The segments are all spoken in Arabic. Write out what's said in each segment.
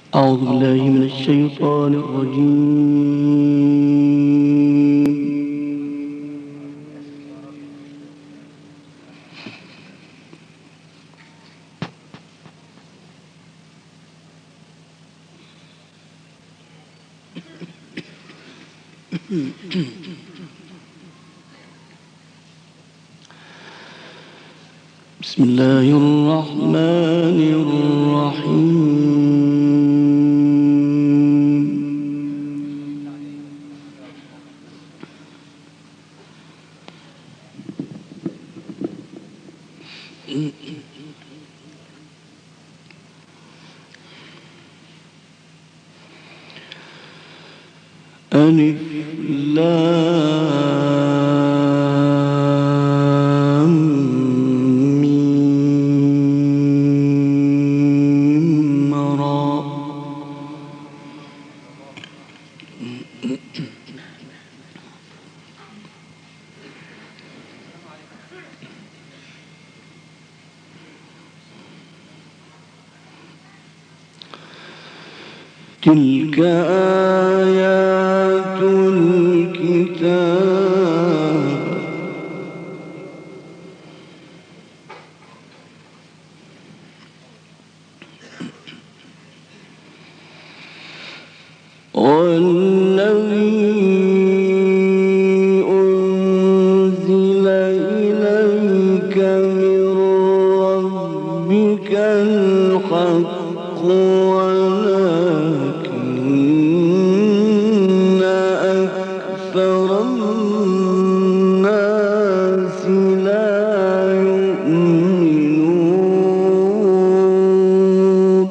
أعوذ بالله من الشيطان الرجيم. بسم الله الرحمن الرحيم. ألف لام ميم را. تلك آيات الكتاب والذي أنزل إليك من ربك الحق ولكن أكثر الناس لا يؤمنون.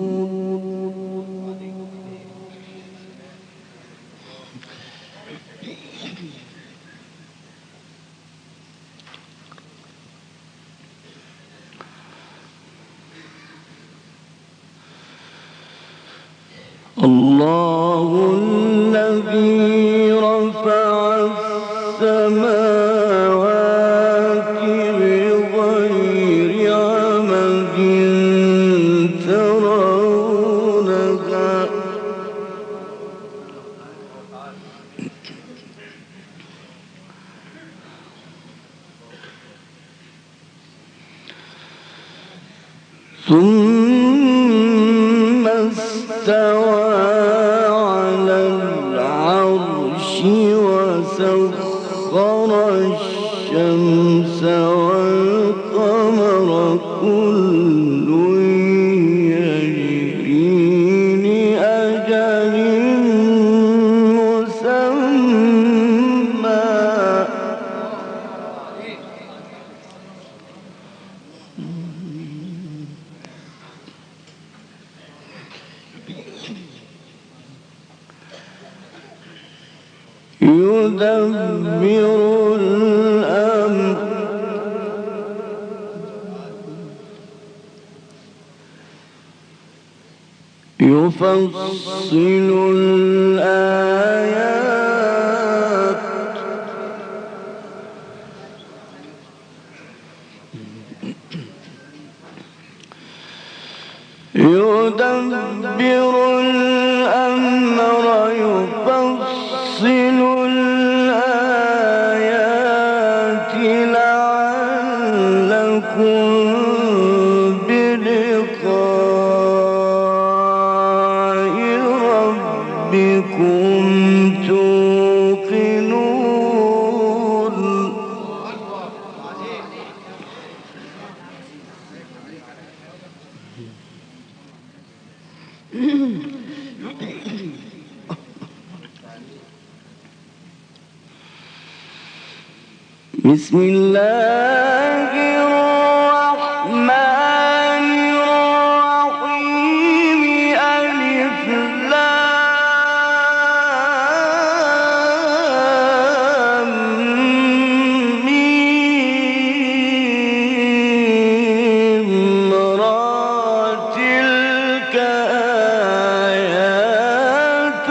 الله الذي رفع السماوات بغير عمد ترونها ثم استوى على العرش وسخر الشمس والقمر كل يجري لأجل مسمى. يدبر الأمر يفصل الآيات يدبر الأمر يفصل الآيات لعلكم بلقاء ربكم توقنون. بسم الله الرحمن الرحيم. ألف لام ميم را. تلك آيات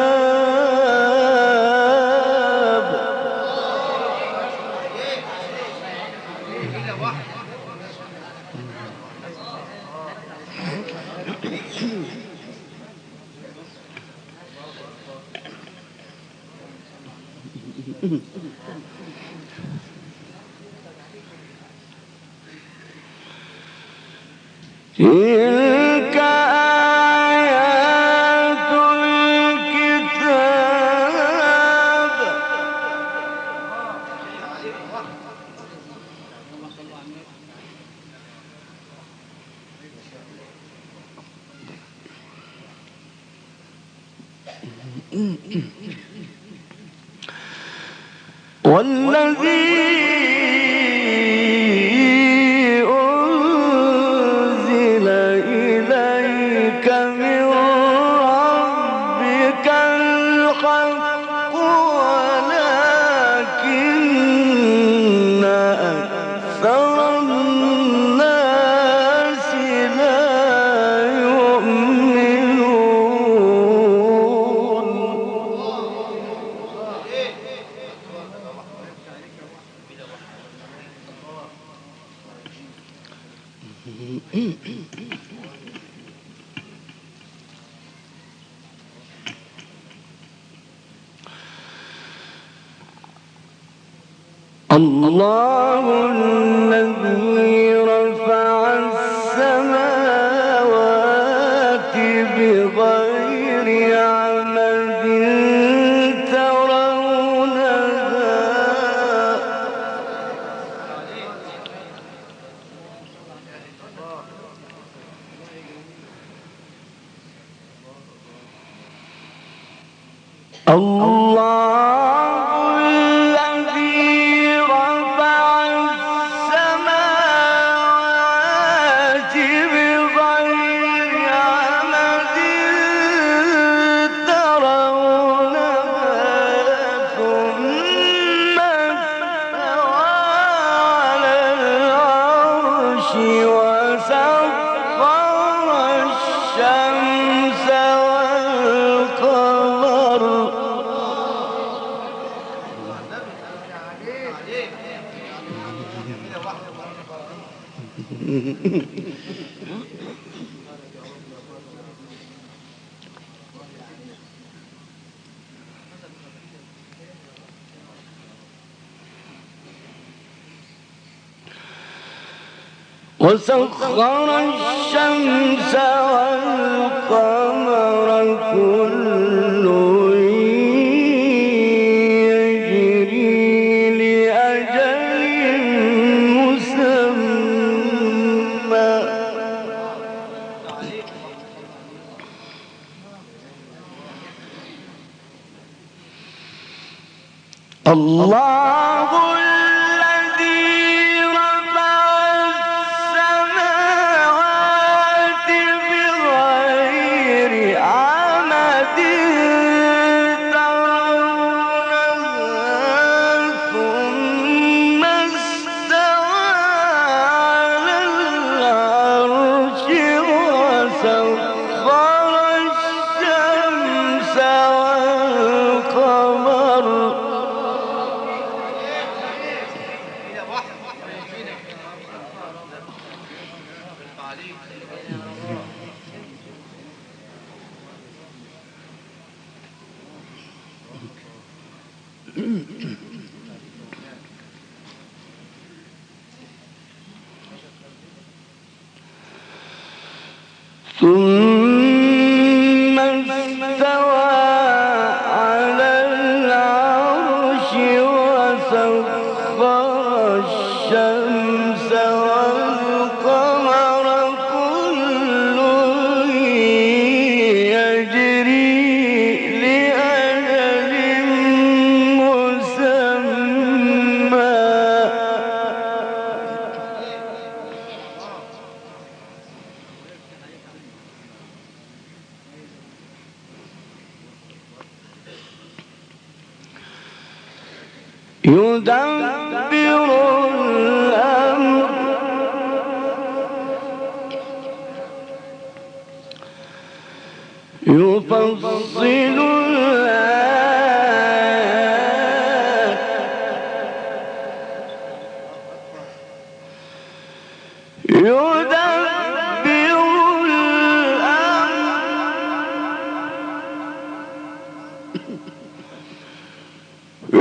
الكتاب تلك آيات الكتاب والذي أنزل إليك من ربك الحق ولكن أكثر الناس لا يؤمنون. الله الذي رفع السماوات بغير عمد ترونها الله الذي رفع السماوات بغير عمد ترونها ثم استوى على العرش وسخر الشمس والقمر وسخر الشمس والقمر كل يجري لأجل مسمى الله الذي رفع السماوات بغير عمد ترونها ثم استوى على العرش وسخر الشمس والقمر ثم استوى على العرش وسخر الشمس والقمر كل يجري لأجل مسمى يدبر الأمر يفصل الآيات يدبر الأمر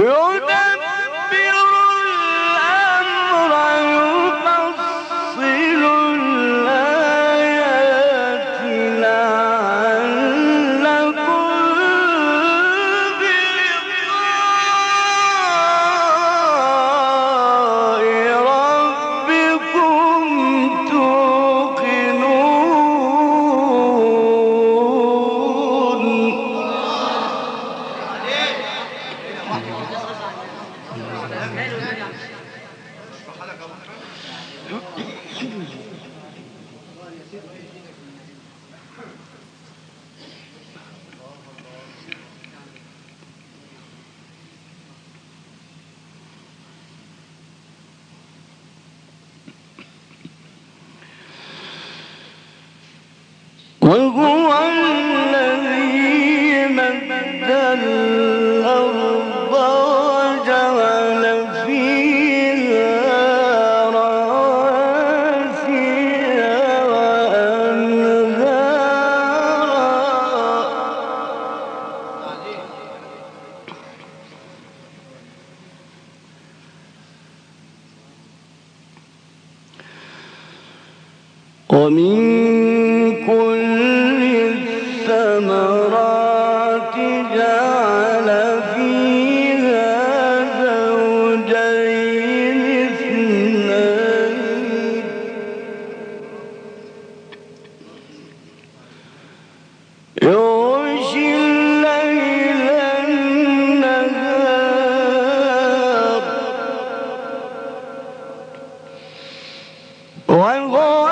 وهو الذي مد الأرض وجعل فيها رواسي وأنهارا ومن كل الثمرات جعل فيها زوجين اثنين يغشي الليل النهار وهو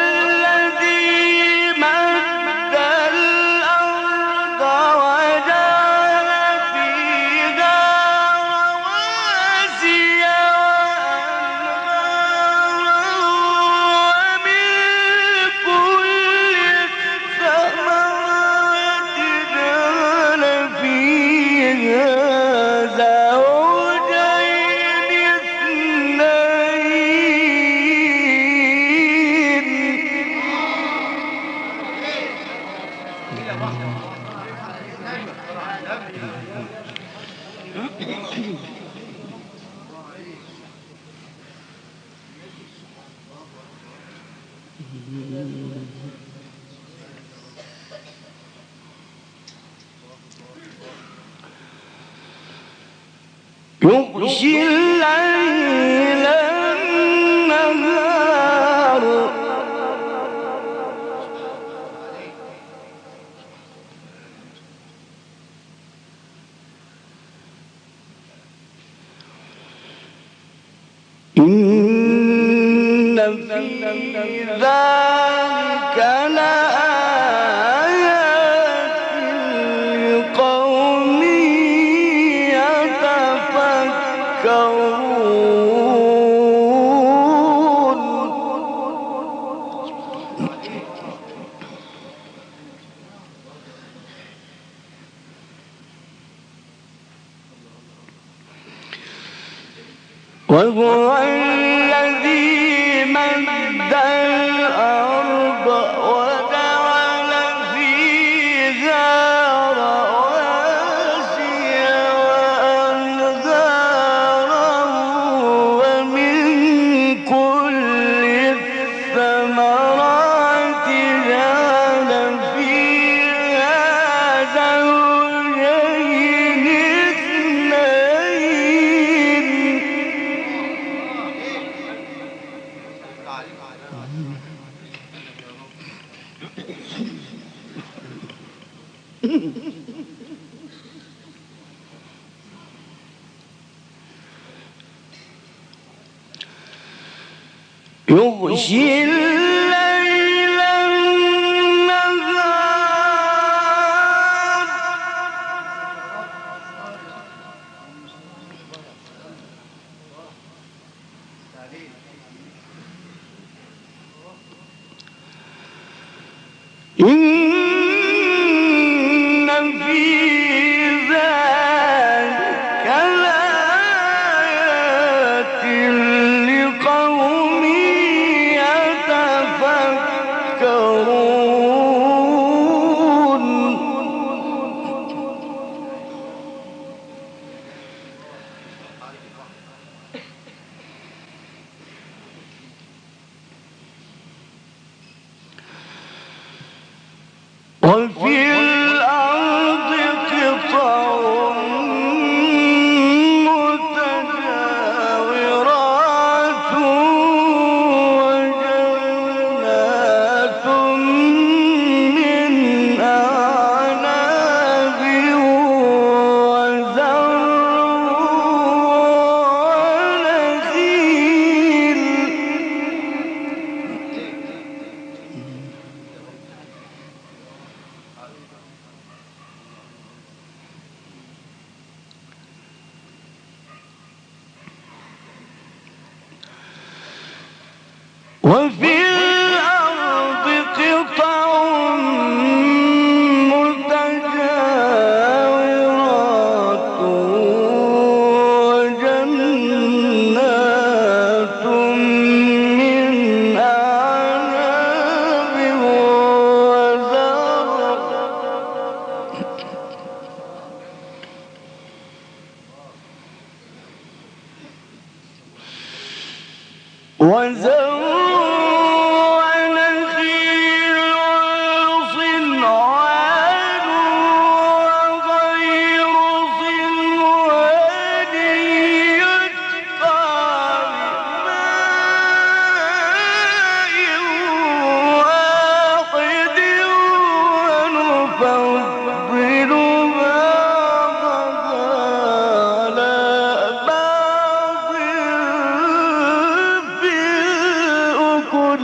يغشي الليل النهار إن في ذلك لآيات لقوم يتفكرون وهو الذي مد الأرض وجعل فيها رواسي وأنهارا ومن كل الثمرات جعل فيها زوجين اثنين يغشي الليل النهار إن في ذلك لآيات لقوم يتفكرون وفي الأرض قطع متجاورات وجنات من أعناب وزرع ونخيل وفي الأرض قطع متجاورات وجنات من أعناب وزرع ونخيل وصنوان وغير صنوان يسقى بماء واحد ونفضل بعضها على بعض في الأكل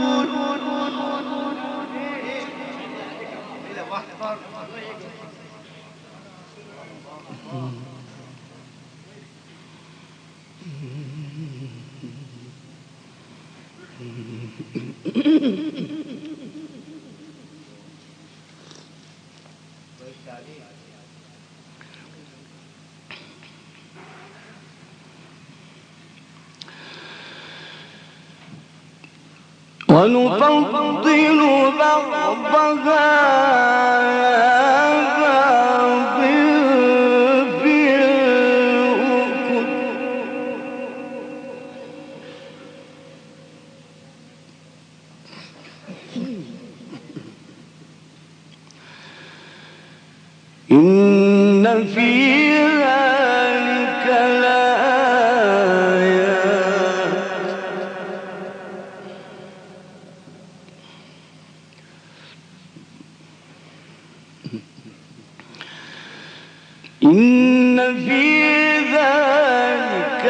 ونفضل بعضها على بعض في الأكل إن في ذلك لآيات إن في ذلك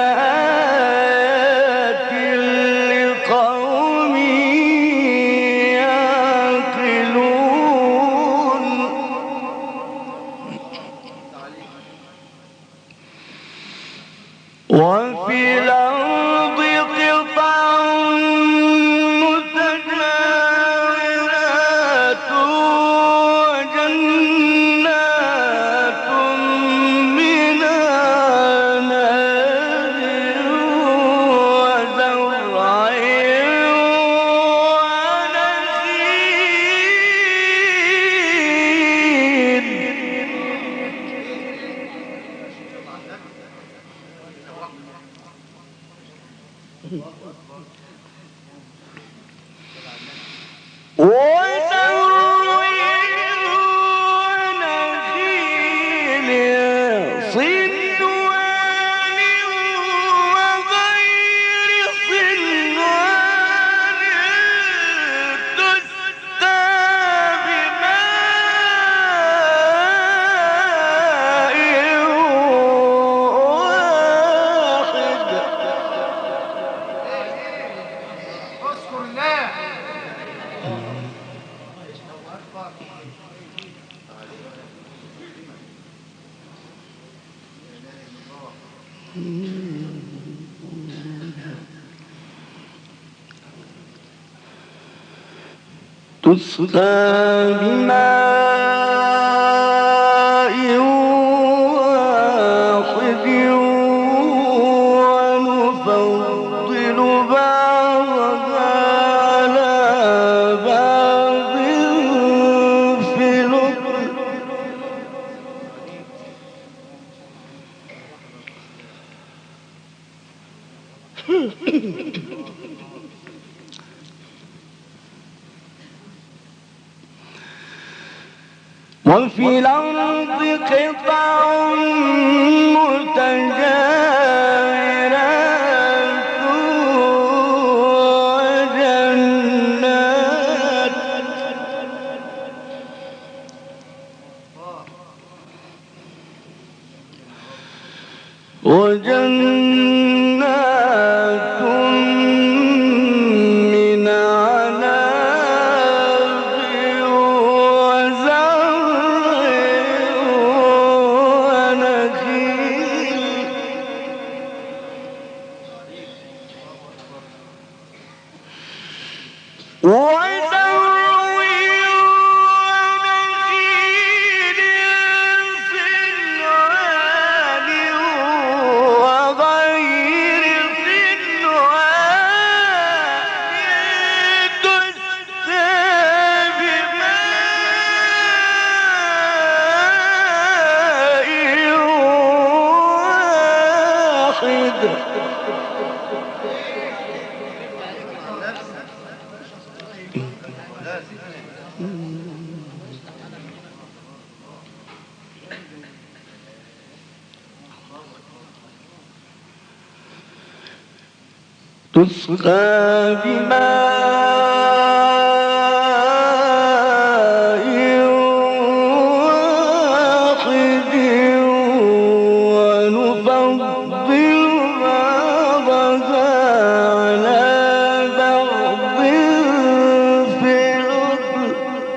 لآيات لقوم يعقلون وفي الأرض قطع متجاورات وجنات من أعناب وزرع ونخيل ونخيل صنوان وغير صنوان تسقى بماء واحد اذكر الله تسقى بماء واحد ونفضل بعضها على بعض في الأكل وفي الأرض قطع متجاورات وجنات من عناب وزرع ونخيل تسقى بماء واحد ونفضل بعضها على بعض في الأكل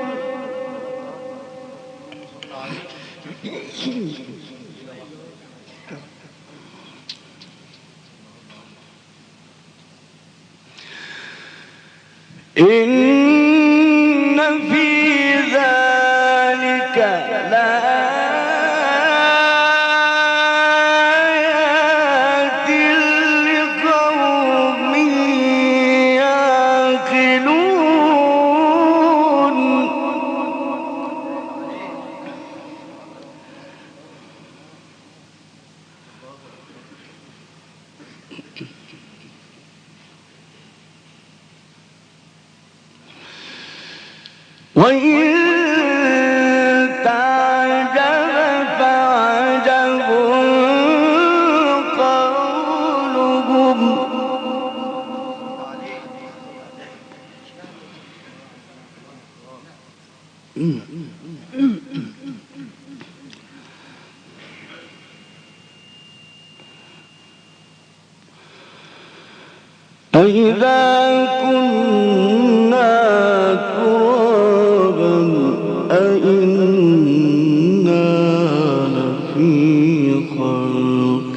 إن في ذلك لآيات لقوم يعقلون وإن تعجب فعجب قولهم أإذا كنا ترابا أإنا لفي خلق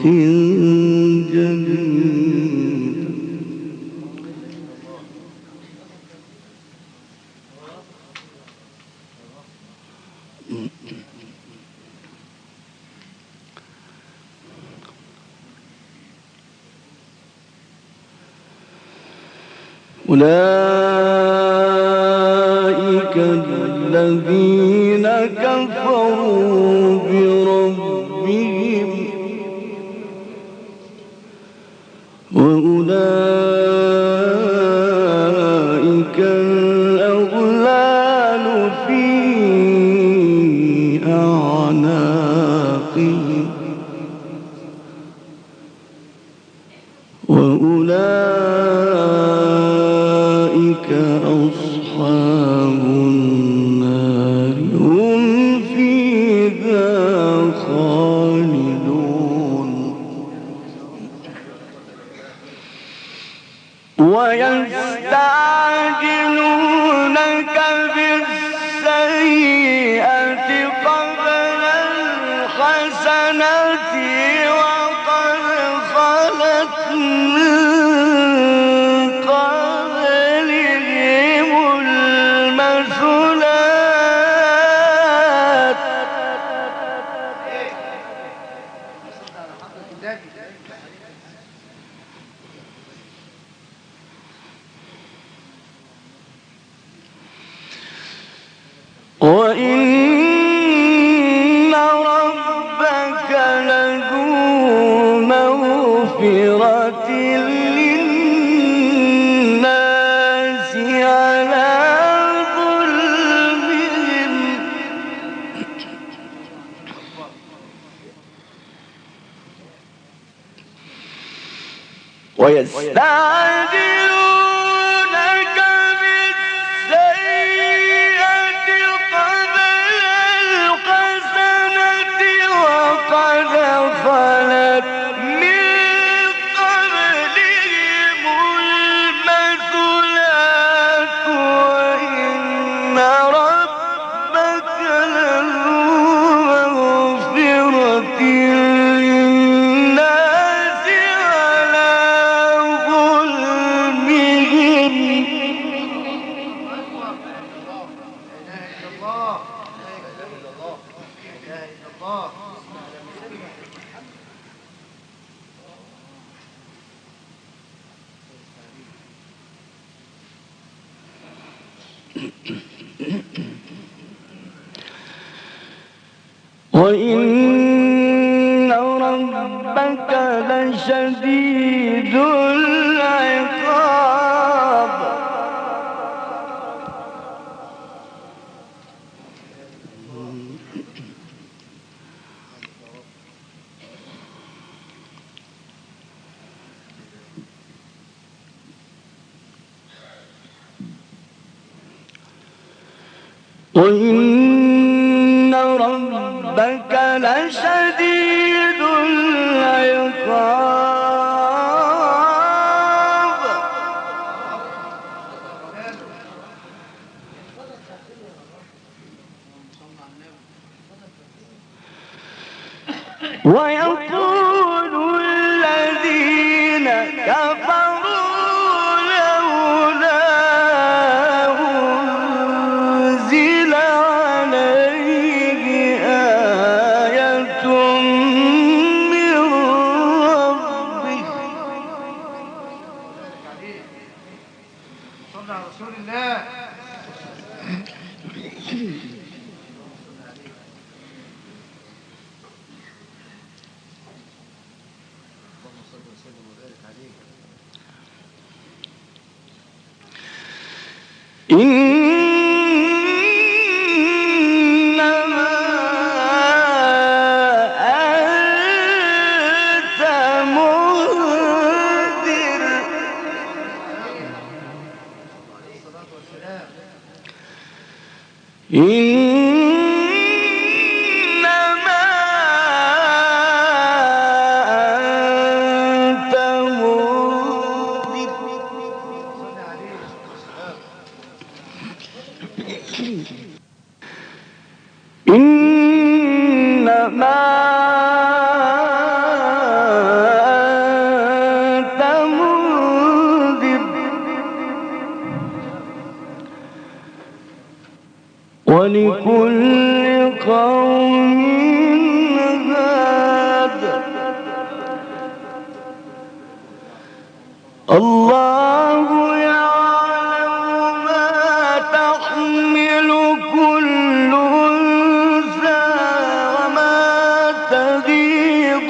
جديد أولئك الذين كفروا بربهم وأولئك الأغلال في أعناقهم وأولئك أصحاب النار هم فيها خالدون ويستعجلونك بالسيئة قبل الحسنة وقد خلت من قبلهم المثلات وإن ربك لذو مغفرة للناس على ظلمهم ويستعجلونك بالسيئة قبل الحسنة وقد خلت من قبلهم المثلات وإن ربك لذو مغفرة للناس على ظلمهم. وإن ربك لشديد العقاب. وإن ربك لشديد العقاب. ويقول الذين كفروا لولا أنزل عليه آية من ربه. صلى على رسول الله. إنما أنت منذر. إنما أنت منذر. إنما أنت منذر ولكل قوم هاد. الله يعلم ما تحمل كل أنثى وما تغيض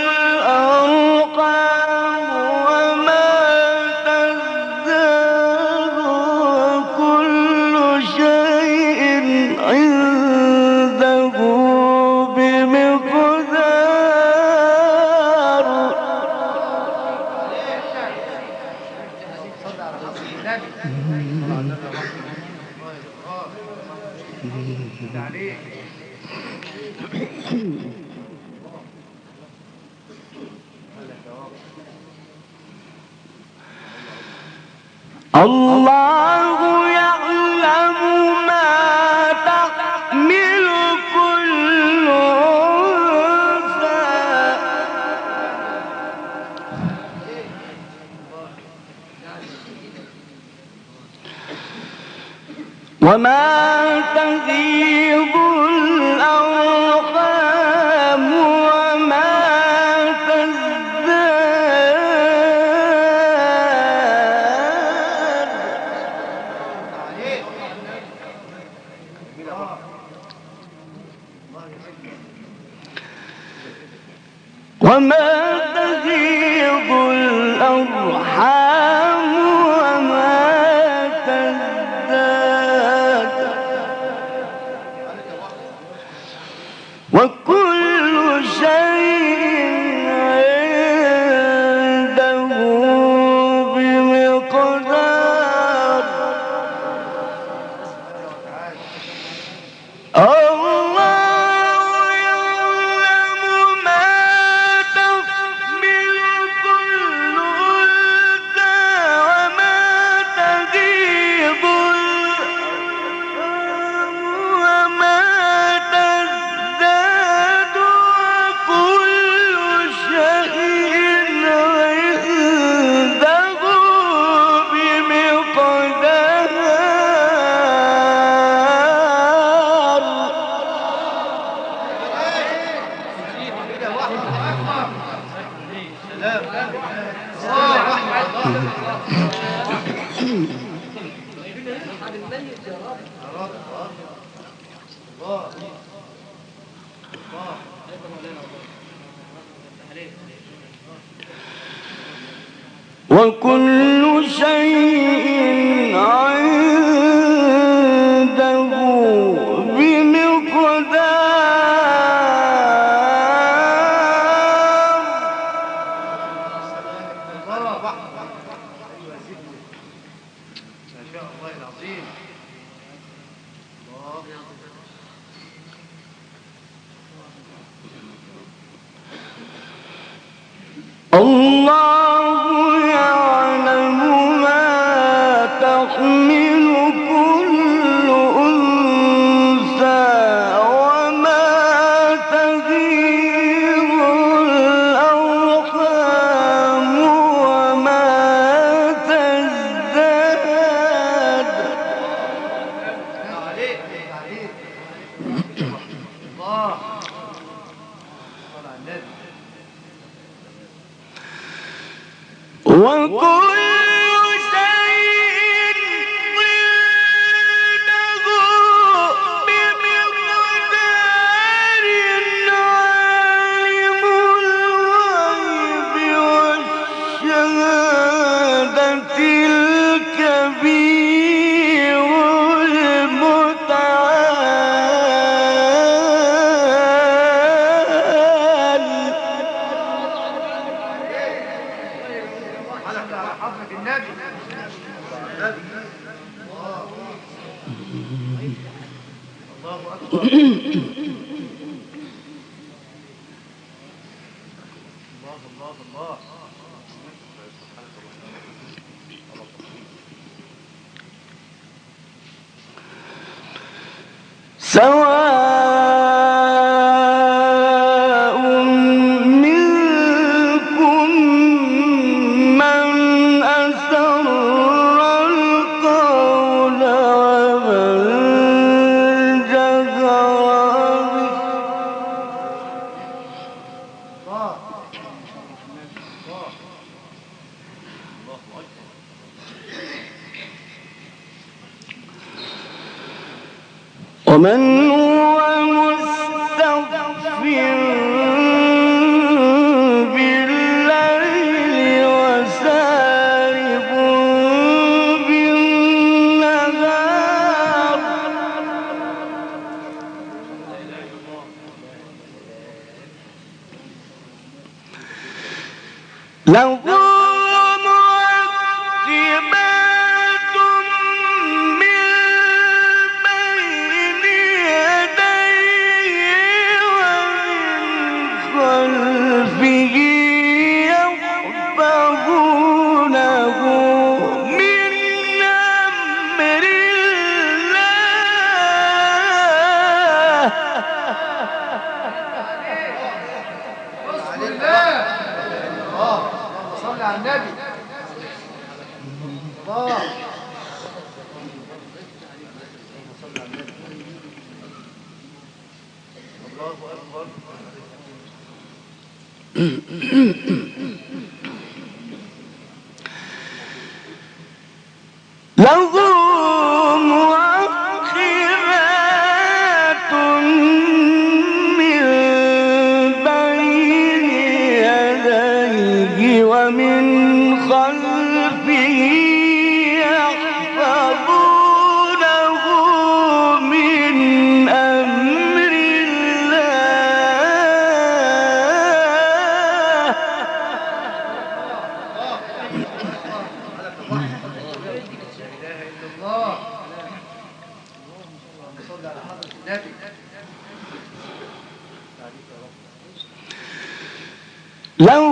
الأرحام وما تزداد وكل شيء عنده بمقدار. الله يعلم ما تحمل كل أنثى وما تغيض الأرحام وما تزداد وما تغيض الأرحام وما تزداد وكل شيء عنده وكل شيء عنده الله يعلم ما تحمل كل أنثى وما تغيض الأرحام وما تزداد. وكل شيء عنده بمقدار. عالم الغيب والشهادة الكبير المتعال. حضرة النبي الله أكبر. الله الله سواء منكم من أسر القول ومن جهر به. ومن هو مستخف بالليل وسارب بالنهار. له معقبات من بين يديه ومن خلفه يحفظونه من أمر الله. بسم الله. صلي على النبي. الله صلي على النبي. الله أكبر. له مؤخرات من بين يديه ومن خلفه يحفظونه من أمر الله. له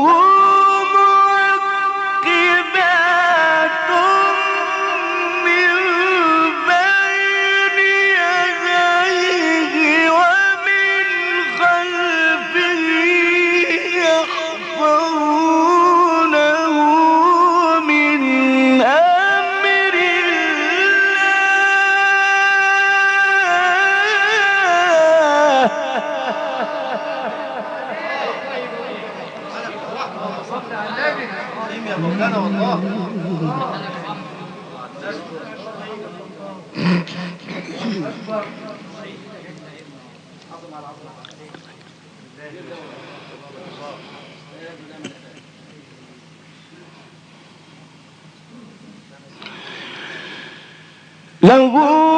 معقبات من بين يديه ومن خلفه يحفظونه من أمر يا مولانا والله. له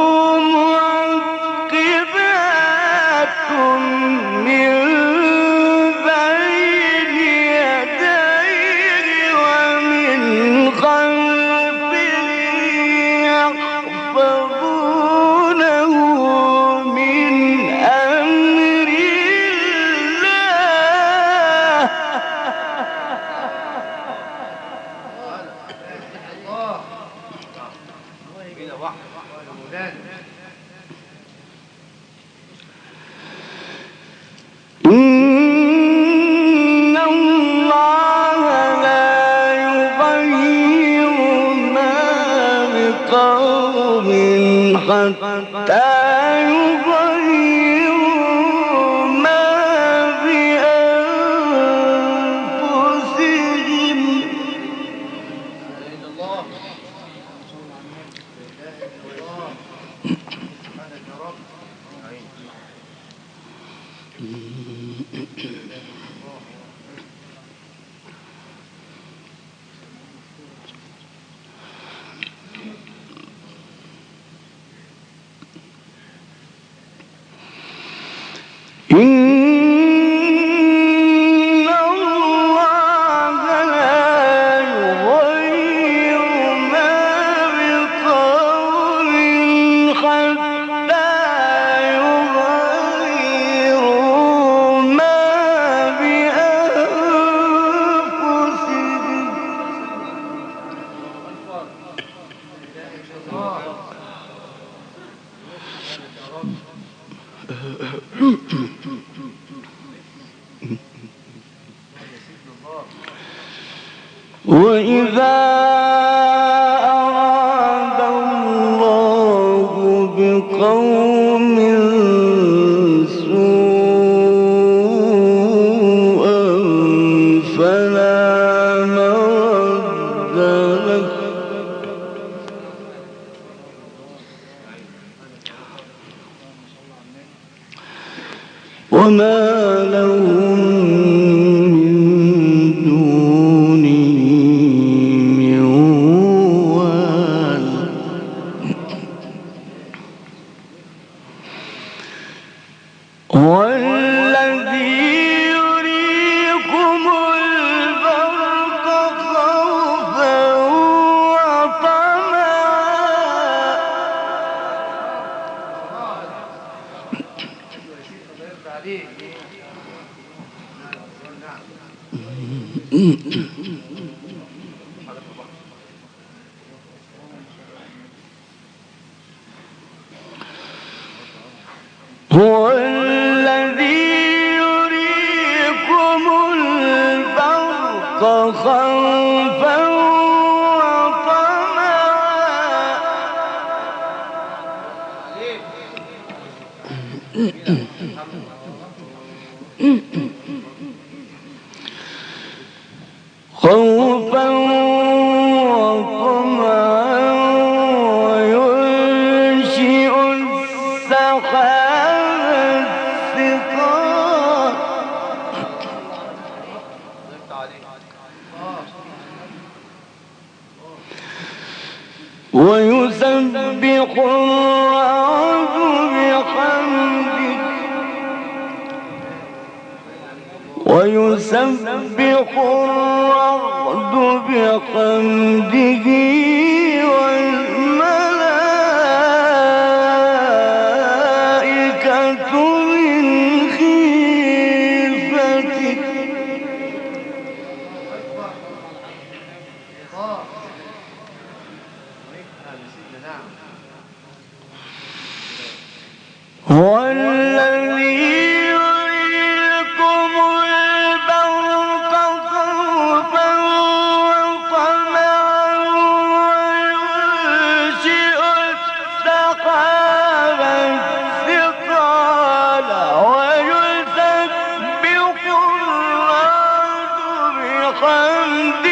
معقبات من بين يديه ومن خلفه يحفظونه من أمر الله كده واحد يا مولانا. إن الله لا يغير ما بقوم حتى يغيروا ما بأنفسهم. الله سبحانك يا رب. إن الله لا يغير ما بقوم حتى يغيروا ما بأنفسهم. وإذا أراد الله بقوم سوءا فلا مرد له وما لهم من دونه من وال. والذي يريكم البرق خوفا وطمعا. هو الذي يريكم البرق خوفا خوفا وطمعا وينشئ السحاب الثقال ويسبح الرعد بحمده ويسبح الرعد بحمده والملائكة من خيفتك هو الذي يريكم البرق خوفا وطمعا وينشئ السحاب الثقال ويسبح الرعد بحمده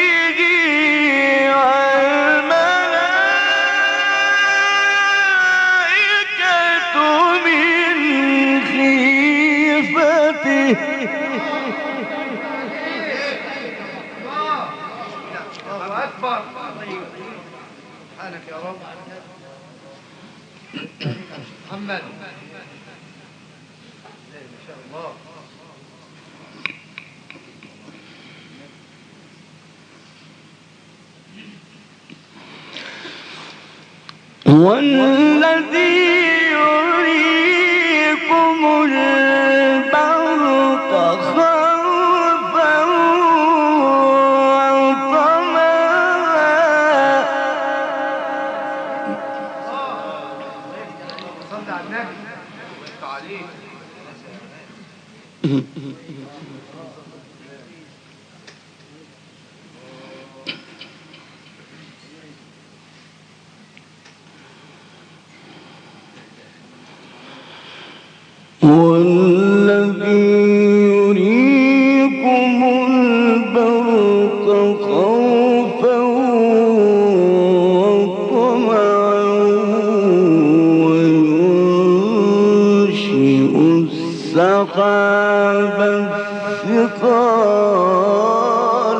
الله أكبر. سبحانك يا رب. محمد ما شاء الله. والذي يريكم البرق خوفا وطمعا صلى على النبي عليه. والذي يريكم البرق خوفا وطمعا وينشئ السحاب الثقال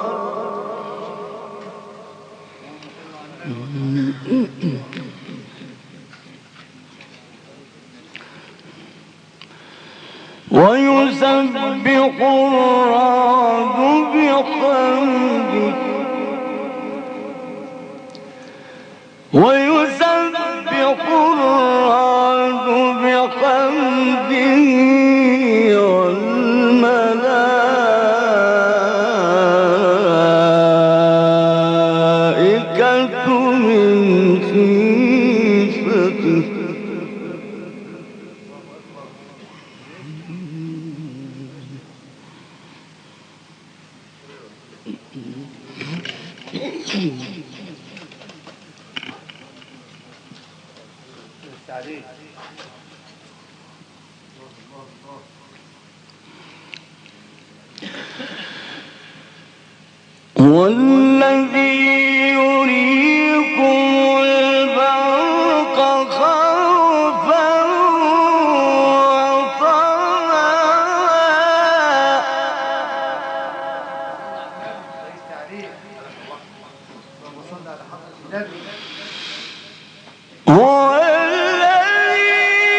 ويسبح الرعد بحمده والملائكة من خيفته والذي يريكم البرق خوفا وطمعا هو الذي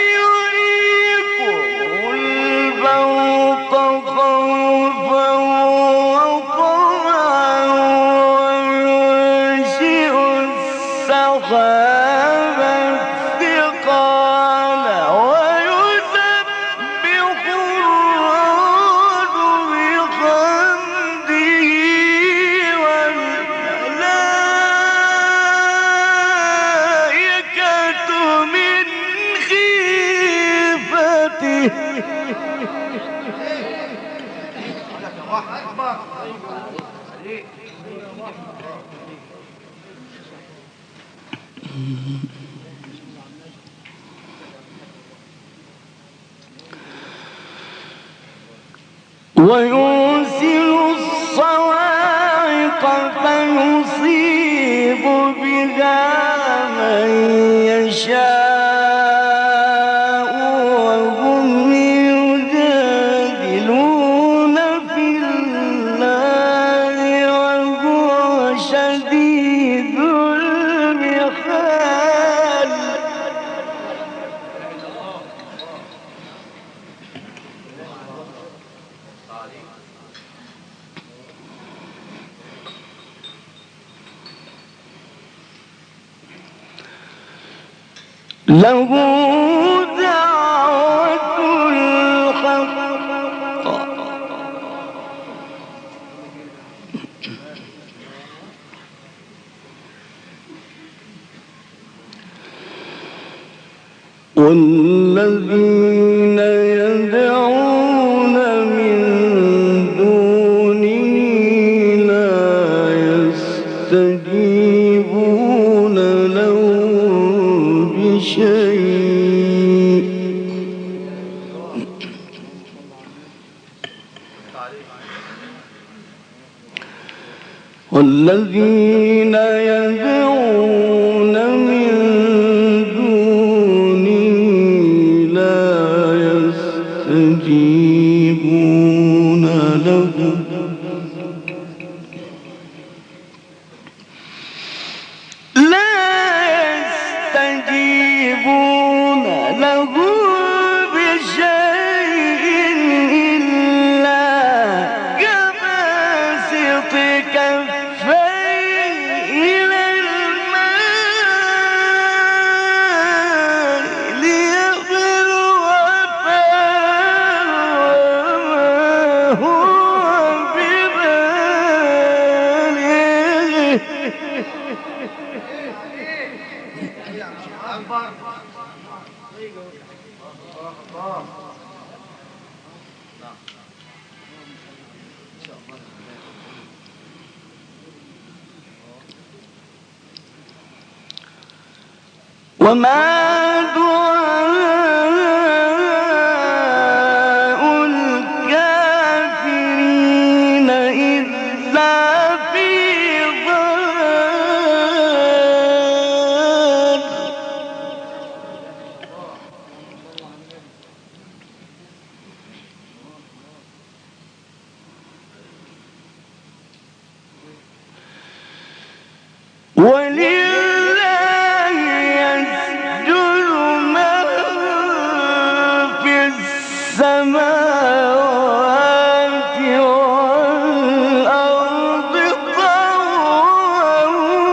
يريكم البرق خوفا وطمعا وينشئ السحاب الثقال ويسبح الرعد بحمده والملائكة من خيفته الله أكبر. ويرسل الصواعق فيصيب بها من يشاء وهم يجادلون في الله وهو شديد المحال له دعوة والذين يدعون من دونه لا يستجيبون لهم بشيء إلا كباسط كفيه إلى الماء ليبلغ فاه وما هو ببالغه وما دعاء الكافرين إلا في ضلال ولله يسجد من في السماوات والأرض طوعا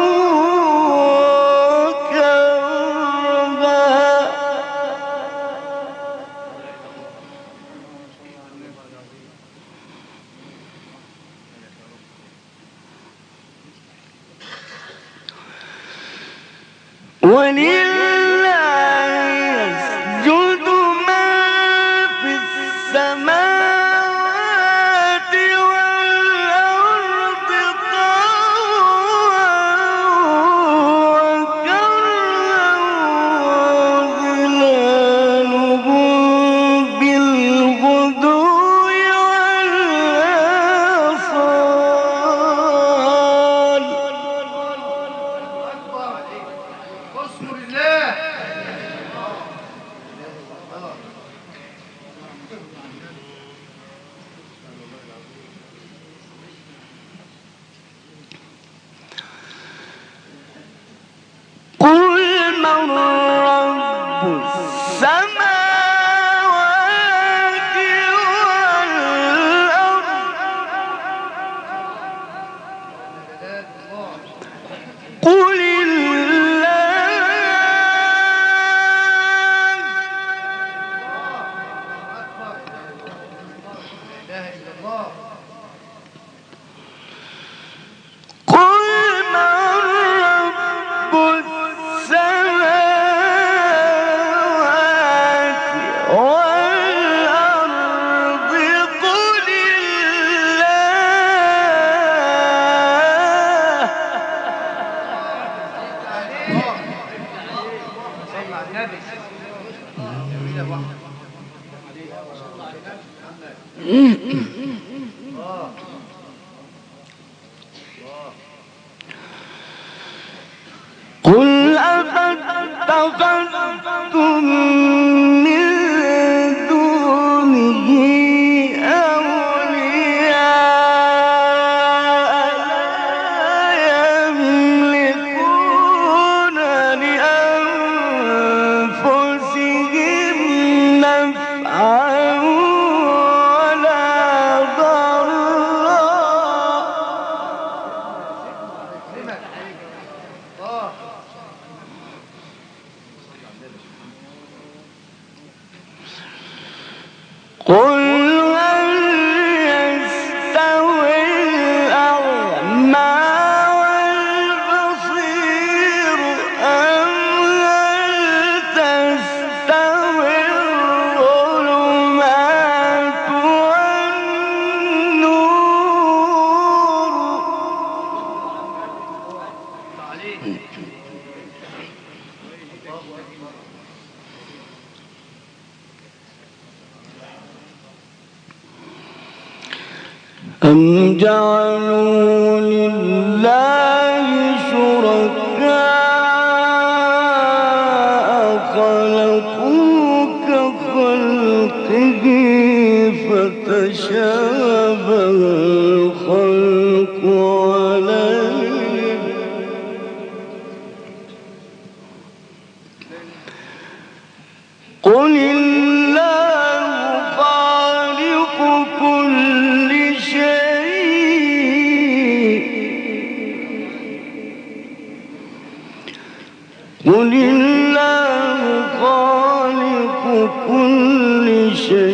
وكرها ولله يسجد من في السماوات والأرض طوعا وكرها وظلالهم بالغدو والآصال اذكر الله. قل من رب السماوات والأرض قل الله لا اله الا الله. قل من رب السماوات والأرض قل الله صلى على النبي. جميل يا ابو احمد. قل أفاتخذتم من دونه أولياء لا يملكون لأنفسهم نفعا ولا ضرا الله. قل هل يستوي الأعمى والبصير أم هل تستوي الظلمات والنور عليك. الله اكبر. أم جعلوا لله شركاء خلقوا كخلقه فتشابه الخلق عليهم قل الله خالق كل شيء قل الله خالق كل شيء